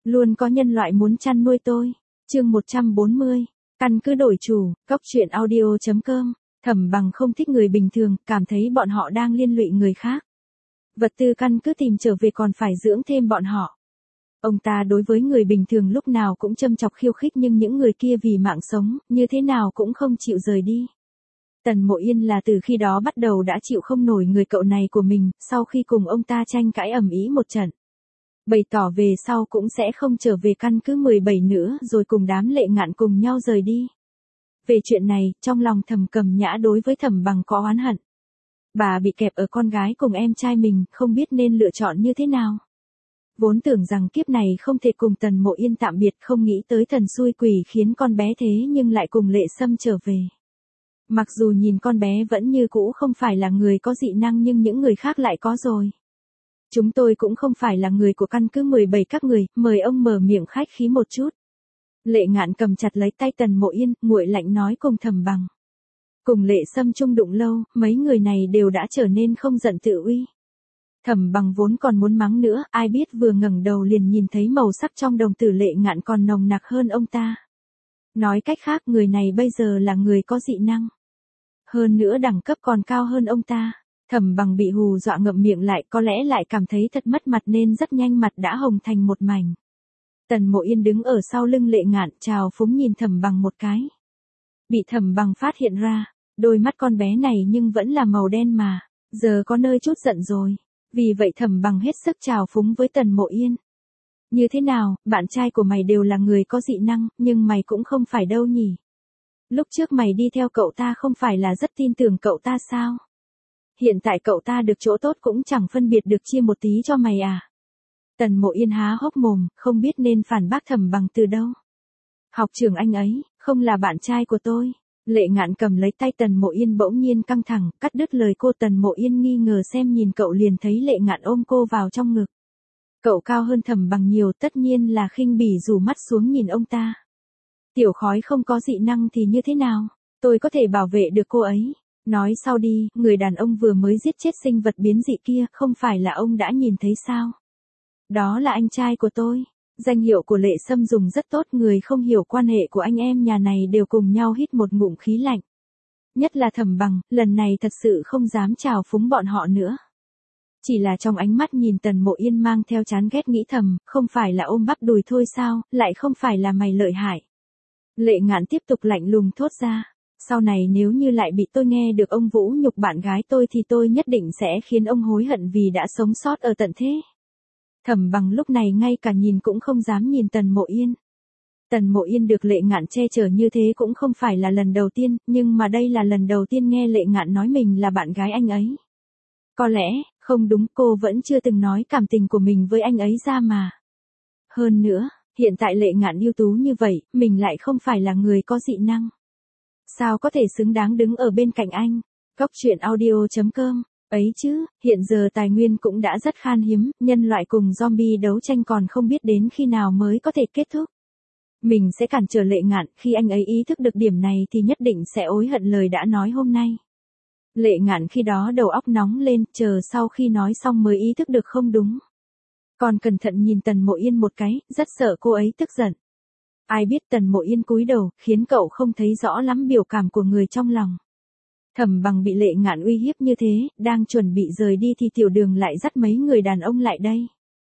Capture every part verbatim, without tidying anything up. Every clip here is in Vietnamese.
Luôn có nhân loại muốn chăn nuôi tôi. Chương một trăm bốn mươi. Căn cứ đổi chủ, Cóc truyện audio chấm com. Thẩm Bằng không thích người bình thường, cảm thấy bọn họ đang liên lụy người khác. Vật tư căn cứ tìm trở về còn phải dưỡng thêm bọn họ. Ông ta đối với người bình thường lúc nào cũng châm chọc khiêu khích, nhưng những người kia vì mạng sống, như thế nào cũng không chịu rời đi. Tần Mộ Yên là từ khi đó bắt đầu đã chịu không nổi người cậu này của mình, sau khi cùng ông ta tranh cãi ầm ĩ một trận. Bày tỏ về sau cũng sẽ không trở về căn cứ mười bảy nữa, rồi cùng đám Lệ Ngạn cùng nhau rời đi. Về chuyện này, trong lòng Thẩm Cầm Nhã đối với Thẩm Bằng có oán hận. Bà bị kẹp ở con gái cùng em trai mình, không biết nên lựa chọn như thế nào. Vốn tưởng rằng kiếp này không thể cùng Tần Mộ Yên tạm biệt, không nghĩ tới thần xui quỷ khiến con bé thế nhưng lại cùng Lệ Sâm trở về. Mặc dù nhìn con bé vẫn như cũ không phải là người có dị năng, nhưng những người khác lại có rồi. Chúng tôi cũng không phải là người của căn cứ mười bảy các người, mời ông mở miệng khách khí một chút. Lệ Ngạn cầm chặt lấy tay Tần Mộ Yên, nguội lạnh nói cùng Thẩm Bằng. Cùng Lệ Sâm chung đụng lâu, mấy người này đều đã trở nên không giận tự uy. Thẩm Bằng vốn còn muốn mắng nữa, ai biết vừa ngẩng đầu liền nhìn thấy màu sắc trong đồng tử Lệ Ngạn còn nồng nặc hơn ông ta. Nói cách khác, người này bây giờ là người có dị năng. Hơn nữa đẳng cấp còn cao hơn ông ta. Thẩm Bằng bị hù dọa ngậm miệng lại, có lẽ lại cảm thấy thật mất mặt nên rất nhanh mặt đã hồng thành một mảnh. Tần Mộ Yên đứng ở sau lưng Lệ Ngạn, trào phúng nhìn Thẩm Bằng một cái. Bị Thẩm Bằng phát hiện ra, đôi mắt con bé này nhưng vẫn là màu đen mà, giờ có nơi chút giận rồi. Vì vậy Thẩm Bằng hết sức trào phúng với Tần Mộ Yên. Như thế nào, bạn trai của mày đều là người có dị năng, nhưng mày cũng không phải đâu nhỉ? Lúc trước mày đi theo cậu ta không phải là rất tin tưởng cậu ta sao? Hiện tại cậu ta được chỗ tốt cũng chẳng phân biệt được chia một tí cho mày à? Tần Mộ Yên há hốc mồm, không biết nên phản bác Thẩm Bằng từ đâu. Học trưởng anh ấy, không là bạn trai của tôi. Lệ Ngạn cầm lấy tay Tần Mộ Yên bỗng nhiên căng thẳng, cắt đứt lời cô. Tần Mộ Yên nghi ngờ xem nhìn cậu liền thấy Lệ Ngạn ôm cô vào trong ngực. Cậu cao hơn Thẩm Bằng nhiều, tất nhiên là khinh bỉ rủ mắt xuống nhìn ông ta. Tiểu Khói không có dị năng thì như thế nào? Tôi có thể bảo vệ được cô ấy. Nói sau đi, người đàn ông vừa mới giết chết sinh vật biến dị kia, không phải là ông đã nhìn thấy sao? Đó là anh trai của tôi. Danh hiệu của Lệ Sâm dùng rất tốt, người không hiểu quan hệ của anh em nhà này đều cùng nhau hít một ngụm khí lạnh. Nhất là Thẩm Bằng, lần này thật sự không dám trào phúng bọn họ nữa. Chỉ là trong ánh mắt nhìn Tần Mộ Yên mang theo chán ghét, nghĩ thầm, không phải là ôm bắp đùi thôi sao, lại không phải là mày lợi hại. Lệ Ngạn tiếp tục lạnh lùng thốt ra, sau này nếu như lại bị tôi nghe được ông vũ nhục bạn gái tôi thì tôi nhất định sẽ khiến ông hối hận vì đã sống sót ở tận thế. Thẩm Bằng lúc này ngay cả nhìn cũng không dám nhìn Tần Mộ Yên. Tần Mộ Yên được Lệ Ngạn che chở như thế cũng không phải là lần đầu tiên, nhưng mà đây là lần đầu tiên nghe Lệ Ngạn nói mình là bạn gái anh ấy. Có lẽ, không đúng, cô vẫn chưa từng nói cảm tình của mình với anh ấy ra mà. Hơn nữa, hiện tại Lệ Ngạn ưu tú như vậy, mình lại không phải là người có dị năng. Sao có thể xứng đáng đứng ở bên cạnh anh? Cóc truyện audio chấm com. Ấy chứ, hiện giờ tài nguyên cũng đã rất khan hiếm, nhân loại cùng zombie đấu tranh còn không biết đến khi nào mới có thể kết thúc. Mình sẽ cản trở Lệ Ngạn, khi anh ấy ý thức được điểm này thì nhất định sẽ hối hận lời đã nói hôm nay. Lệ Ngạn khi đó đầu óc nóng lên, chờ sau khi nói xong mới ý thức được không đúng. Còn cẩn thận nhìn Tần Mộ Yên một cái, rất sợ cô ấy tức giận. Ai biết Tần Mộ Yên cúi đầu, khiến cậu không thấy rõ lắm biểu cảm của người trong lòng. Thẩm Bằng bị Lệ Ngạn uy hiếp như thế, đang chuẩn bị rời đi thì Tiểu Đường lại dắt mấy người đàn ông lại đây.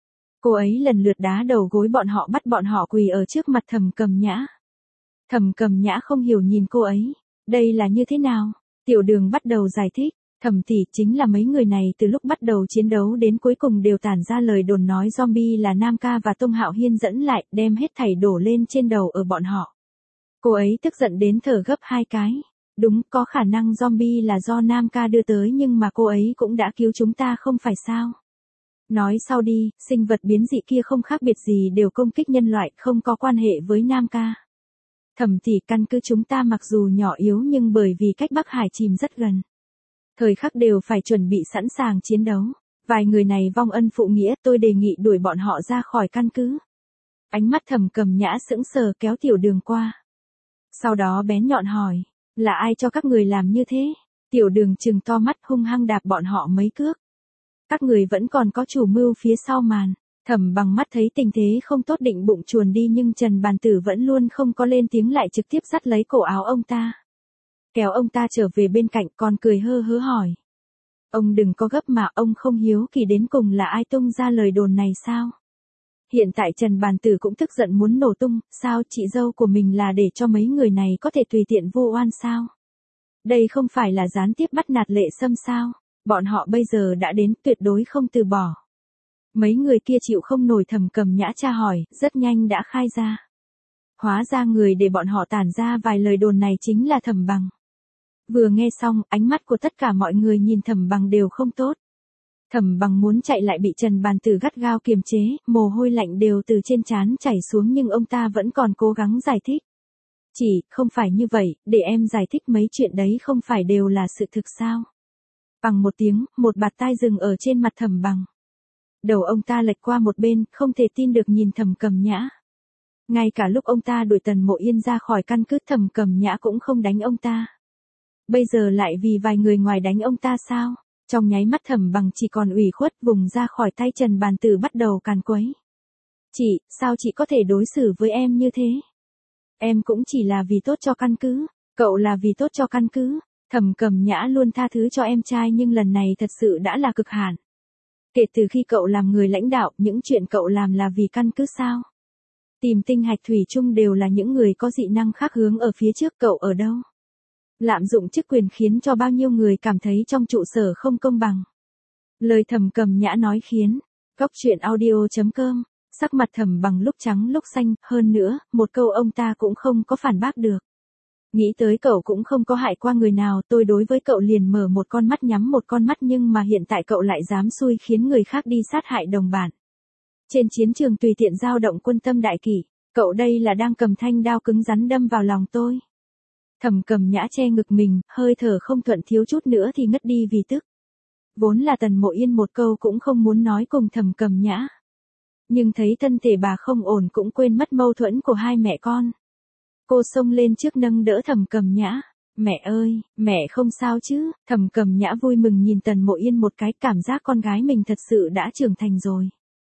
Cô ấy lần lượt đá đầu gối bọn họ, bắt bọn họ quỳ ở trước mặt Thẩm Cầm Nhã. Thẩm Cầm Nhã không hiểu nhìn cô ấy, đây là như thế nào? Tiểu Đường bắt đầu giải thích, Thẩm tỷ, chính là mấy người này từ lúc bắt đầu chiến đấu đến cuối cùng đều tản ra lời đồn nói zombie là Nam Ca và Tông Hạo Hiên dẫn lại, đem hết thảy đổ lên trên đầu ở bọn họ. Cô ấy tức giận đến thở gấp hai cái. Đúng, có khả năng zombie là do Nam Ca đưa tới, nhưng mà cô ấy cũng đã cứu chúng ta không phải sao? Nói sau đi, sinh vật biến dị kia không khác biệt gì, đều công kích nhân loại, không có quan hệ với Nam Ca. Thẩm tỷ, căn cứ chúng ta mặc dù nhỏ yếu nhưng bởi vì cách Bắc Hải chìm rất gần. Thời khắc đều phải chuẩn bị sẵn sàng chiến đấu. Vài người này vong ân phụ nghĩa, tôi đề nghị đuổi bọn họ ra khỏi căn cứ. Ánh mắt Thẩm Cầm Nhã sững sờ kéo Tiểu Đường qua. Sau đó bén nhọn hỏi, là ai cho các người làm như thế? Tiểu Đường trừng to mắt hung hăng đạp bọn họ mấy cước. Các người vẫn còn có chủ mưu phía sau màn. Thẩm Bằng mắt thấy tình thế không tốt định bụng chuồn đi nhưng Trần Bàn Tử vẫn luôn không có lên tiếng lại trực tiếp dắt lấy cổ áo ông ta. Kéo ông ta trở về bên cạnh còn cười hơ hớ hỏi. Ông đừng có gấp mà ông không hiếu kỳ đến cùng là ai tung ra lời đồn này sao? Hiện tại Trần Bàn Tử cũng tức giận muốn nổ tung, sao chị dâu của mình là để cho mấy người này có thể tùy tiện vu oan sao? Đây không phải là gián tiếp bắt nạt Lệ Sâm sao? Bọn họ bây giờ đã đến tuyệt đối không từ bỏ. Mấy người kia chịu không nổi Thẩm Cầm Nhã tra hỏi, rất nhanh đã khai ra. Hóa ra người để bọn họ tản ra vài lời đồn này chính là Thẩm Bằng. Vừa nghe xong, ánh mắt của tất cả mọi người nhìn Thẩm Bằng đều không tốt. Thẩm Bằng muốn chạy lại bị Trần Bàn Tử gắt gao kiềm chế, mồ hôi lạnh đều từ trên trán chảy xuống nhưng ông ta vẫn còn cố gắng giải thích. Chỉ, không phải như vậy, để em giải thích mấy chuyện đấy không phải đều là sự thực sao? Bằng một tiếng, một bạt tai dừng ở trên mặt Thẩm Bằng. Đầu ông ta lệch qua một bên, không thể tin được nhìn Thẩm Cầm Nhã. Ngay cả lúc ông ta đuổi Tần Mộ Yên ra khỏi căn cứ Thẩm Cầm Nhã cũng không đánh ông ta. Bây giờ lại vì vài người ngoài đánh ông ta sao? Trong nháy mắt Thẩm Bằng chỉ còn ủy khuất vùng ra khỏi tay Trần Bàn Tử bắt đầu càn quấy. Chị, sao chị có thể đối xử với em như thế? Em cũng chỉ là vì tốt cho căn cứ, cậu là vì tốt cho căn cứ. Thẩm Cầm Nhã luôn tha thứ cho em trai nhưng lần này thật sự đã là cực hạn. Kể từ khi cậu làm người lãnh đạo, những chuyện cậu làm là vì căn cứ sao? Tìm tinh hạch thủy chung đều là những người có dị năng khác hướng ở phía trước, cậu ở đâu? Lạm dụng chức quyền khiến cho bao nhiêu người cảm thấy trong trụ sở không công bằng. Lời Thẩm Cầm Nhã nói khiến Cóc Truyện Audio chấm com, sắc mặt Thẩm Bằng lúc trắng lúc xanh, hơn nữa, một câu ông ta cũng không có phản bác được. Nghĩ tới cậu cũng không có hại qua người nào, tôi đối với cậu liền mở một con mắt nhắm một con mắt nhưng mà hiện tại cậu lại dám xui khiến người khác đi sát hại đồng bạn. Trên chiến trường tùy tiện dao động quân tâm đại kỷ, cậu đây là đang cầm thanh đao cứng rắn đâm vào lòng tôi. Thẩm Cầm Nhã che ngực mình, hơi thở không thuận thiếu chút nữa thì ngất đi vì tức. Vốn là Tần Mộ Yên một câu cũng không muốn nói cùng Thẩm Cầm Nhã. Nhưng thấy thân thể bà không ổn cũng quên mất mâu thuẫn của hai mẹ con. Cô xông lên trước nâng đỡ Thẩm Cầm Nhã. Mẹ ơi, mẹ không sao chứ? Thẩm Cầm Nhã vui mừng nhìn Tần Mộ Yên một cái, cảm giác con gái mình thật sự đã trưởng thành rồi.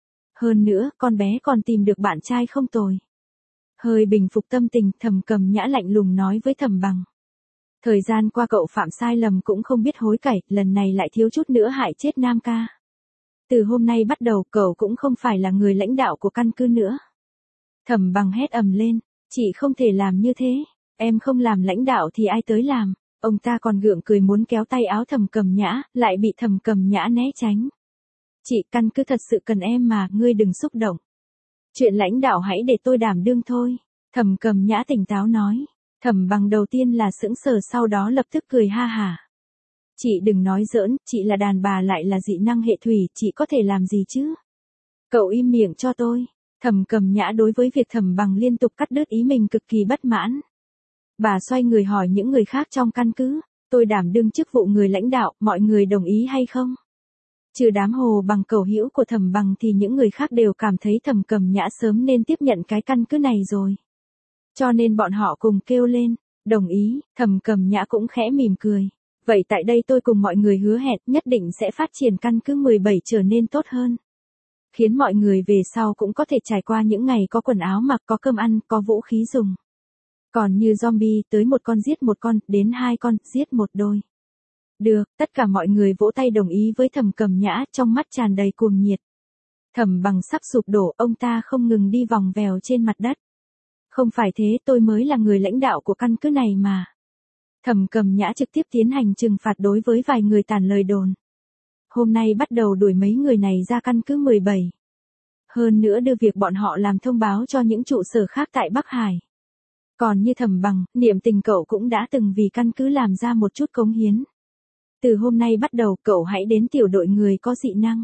Hơn nữa, con bé còn tìm được bạn trai không tồi. Hơi bình phục tâm tình, Thẩm Cầm Nhã lạnh lùng nói với Thẩm Bằng. Thời gian qua cậu phạm sai lầm cũng không biết hối cải, lần này lại thiếu chút nữa hại chết Nam ca. Từ hôm nay bắt đầu cậu cũng không phải là người lãnh đạo của căn cứ nữa. Thẩm Bằng hét ầm lên, chị không thể làm như thế, em không làm lãnh đạo thì ai tới làm. Ông ta còn gượng cười muốn kéo tay áo Thẩm Cầm Nhã, lại bị Thẩm Cầm Nhã né tránh. Chị, căn cứ thật sự cần em mà, ngươi đừng xúc động. Chuyện lãnh đạo hãy để tôi đảm đương thôi. Thẩm Cầm Nhã tỉnh táo nói. Thẩm Bằng đầu tiên là sững sờ sau đó lập tức cười ha hả. Chị đừng nói giỡn, chị là đàn bà lại là dị năng hệ thủy, chị có thể làm gì chứ? Cậu im miệng cho tôi. Thẩm Cầm Nhã đối với việc Thẩm Bằng liên tục cắt đứt ý mình cực kỳ bất mãn. Bà xoay người hỏi những người khác trong căn cứ, tôi đảm đương chức vụ người lãnh đạo, mọi người đồng ý hay không? Trừ đám Hồ Bằng cầu hữu của Thẩm Bằng thì những người khác đều cảm thấy Thẩm Cầm Nhã sớm nên tiếp nhận cái căn cứ này rồi. Cho nên bọn họ cùng kêu lên, đồng ý. Thẩm Cầm Nhã cũng khẽ mỉm cười. Vậy tại đây tôi cùng mọi người hứa hẹn nhất định sẽ phát triển căn cứ mười bảy trở nên tốt hơn. Khiến mọi người về sau cũng có thể trải qua những ngày có quần áo mặc, có cơm ăn, có vũ khí dùng. Còn như zombie, tới một con giết một con, đến hai con, giết một đôi. Được, tất cả mọi người vỗ tay đồng ý với Thẩm Cầm Nhã, trong mắt tràn đầy cuồng nhiệt. Thẩm Bằng sắp sụp đổ, ông ta không ngừng đi vòng vèo trên mặt đất. Không phải thế, tôi mới là người lãnh đạo của căn cứ này mà. Thẩm Cầm Nhã trực tiếp tiến hành trừng phạt đối với vài người tản lời đồn. Hôm nay bắt đầu đuổi mấy người này ra căn cứ mười bảy. Hơn nữa đưa việc bọn họ làm thông báo cho những trụ sở khác tại Bắc Hải. Còn như Thẩm Bằng, niệm tình cậu cũng đã từng vì căn cứ làm ra một chút cống hiến. Từ hôm nay bắt đầu cậu hãy đến tiểu đội người có dị năng.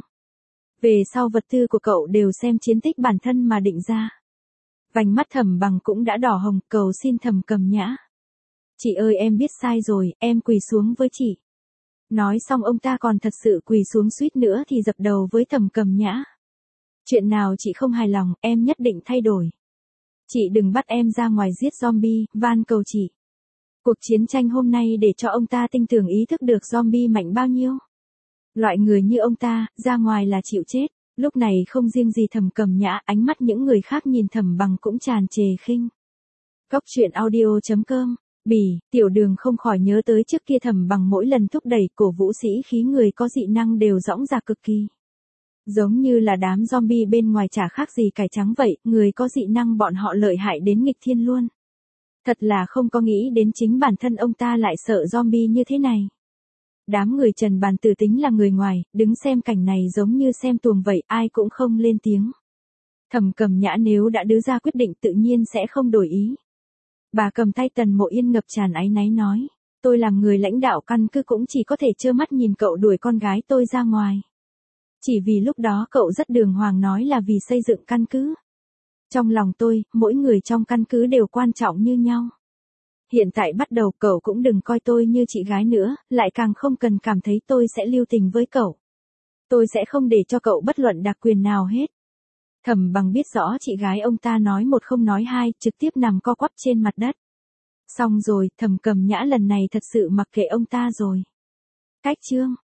Về sau vật tư của cậu đều xem chiến tích bản thân mà định ra. Vành mắt Thẩm Bằng cũng đã đỏ hồng, cầu xin Thẩm Cầm Nhã. Chị ơi em biết sai rồi, em quỳ xuống với chị. Nói xong ông ta còn thật sự quỳ xuống suýt nữa thì dập đầu với Thẩm Cầm Nhã. Chuyện nào chị không hài lòng, em nhất định thay đổi. Chị đừng bắt em ra ngoài giết zombie, van cầu chị. Cuộc chiến tranh hôm nay để cho ông ta tinh tường ý thức được zombie mạnh bao nhiêu. Loại người như ông ta, ra ngoài là chịu chết. Lúc này không riêng gì Thẩm Cầm Nhã, ánh mắt những người khác nhìn Thẩm Bằng cũng tràn trề khinh. Cóc truyện audio chấm com. Bì, Tiểu Đường không khỏi nhớ tới trước kia Thẩm Bằng mỗi lần thúc đẩy cổ vũ sĩ khí người có dị năng đều dõng dạc cực kỳ. Giống như là đám zombie bên ngoài chả khác gì cải trắng vậy, người có dị năng bọn họ lợi hại đến nghịch thiên luôn. Thật là không có nghĩ đến chính bản thân ông ta lại sợ zombie như thế này. Đám người Trần Bàn Tử tính là người ngoài, đứng xem cảnh này giống như xem tuồng vậy, ai cũng không lên tiếng. Thẩm Cầm Nhã nếu đã đưa ra quyết định tự nhiên sẽ không đổi ý. Bà cầm tay Tần Mộ Yên ngập tràn áy náy nói, tôi làm người lãnh đạo căn cứ cũng chỉ có thể trơ mắt nhìn cậu đuổi con gái tôi ra ngoài. Chỉ vì lúc đó cậu rất đường hoàng nói là vì xây dựng căn cứ. Trong lòng tôi, mỗi người trong căn cứ đều quan trọng như nhau. Hiện tại bắt đầu cậu cũng đừng coi tôi như chị gái nữa, lại càng không cần cảm thấy tôi sẽ lưu tình với cậu. Tôi sẽ không để cho cậu bất luận đặc quyền nào hết. Thẩm Bằng biết rõ chị gái ông ta nói một không nói hai, trực tiếp nằm co quắp trên mặt đất. Xong rồi, Thẩm Cầm Nhã lần này thật sự mặc kệ ông ta rồi. Cách chương